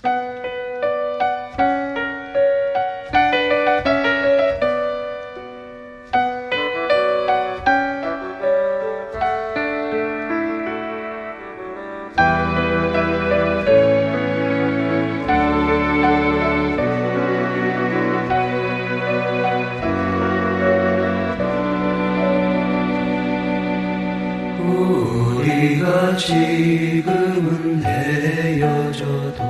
우리가 지금은 헤어져도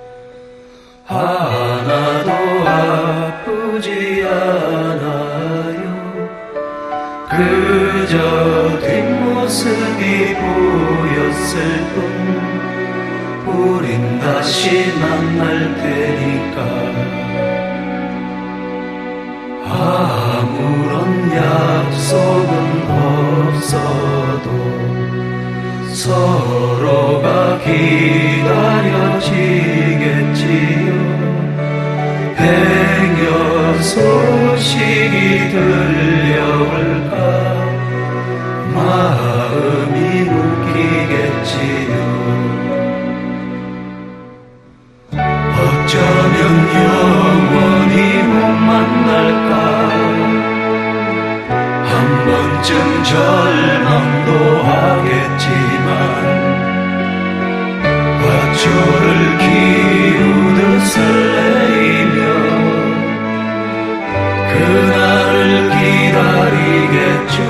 하나도 아프지 않아요. 그저 뒷모습이 보였을 뿐 우린 다시 만날 테니까. 아무런 약속은 없어도 서로가 기다려지겠지요. 행여 소식이 들려올까 마음이 묶이겠지요. 어쩌면 영원히 못 만날까. 한 번쯤 절망도 하겠지만 화초를 키우듯 설레이며 그날을 기다리겠죠.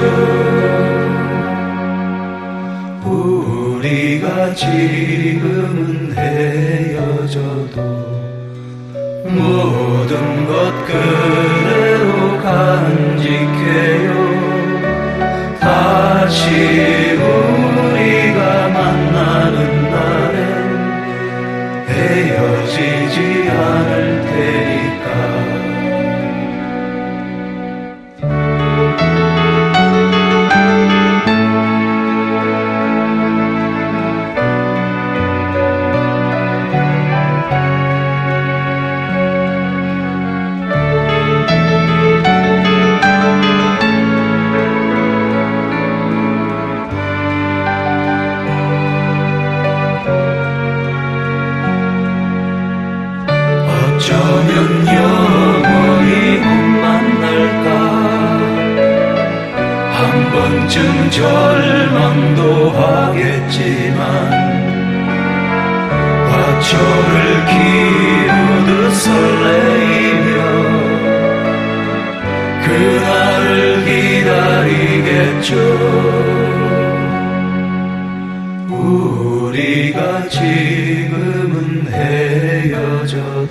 우리가 지금은 헤어져도 모든 것 그대로 간직해요. 다시 우리가 만나는 날엔 헤어지지 않을 테니까. 어쩌면 영원히 못 만날까. 한 번쯤 절망도 하겠지만 화초를 키우듯 설레이며 그날을 기다리겠죠. 우리가 지금은 헤어져도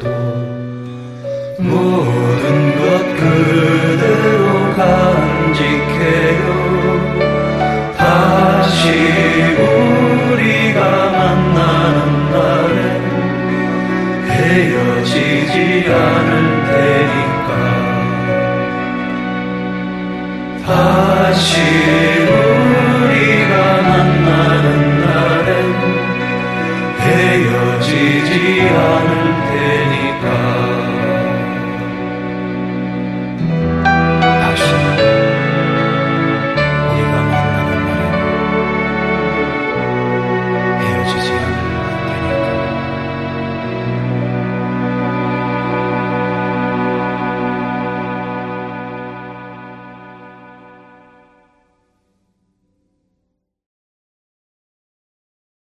모든 것 그대로 간직해요.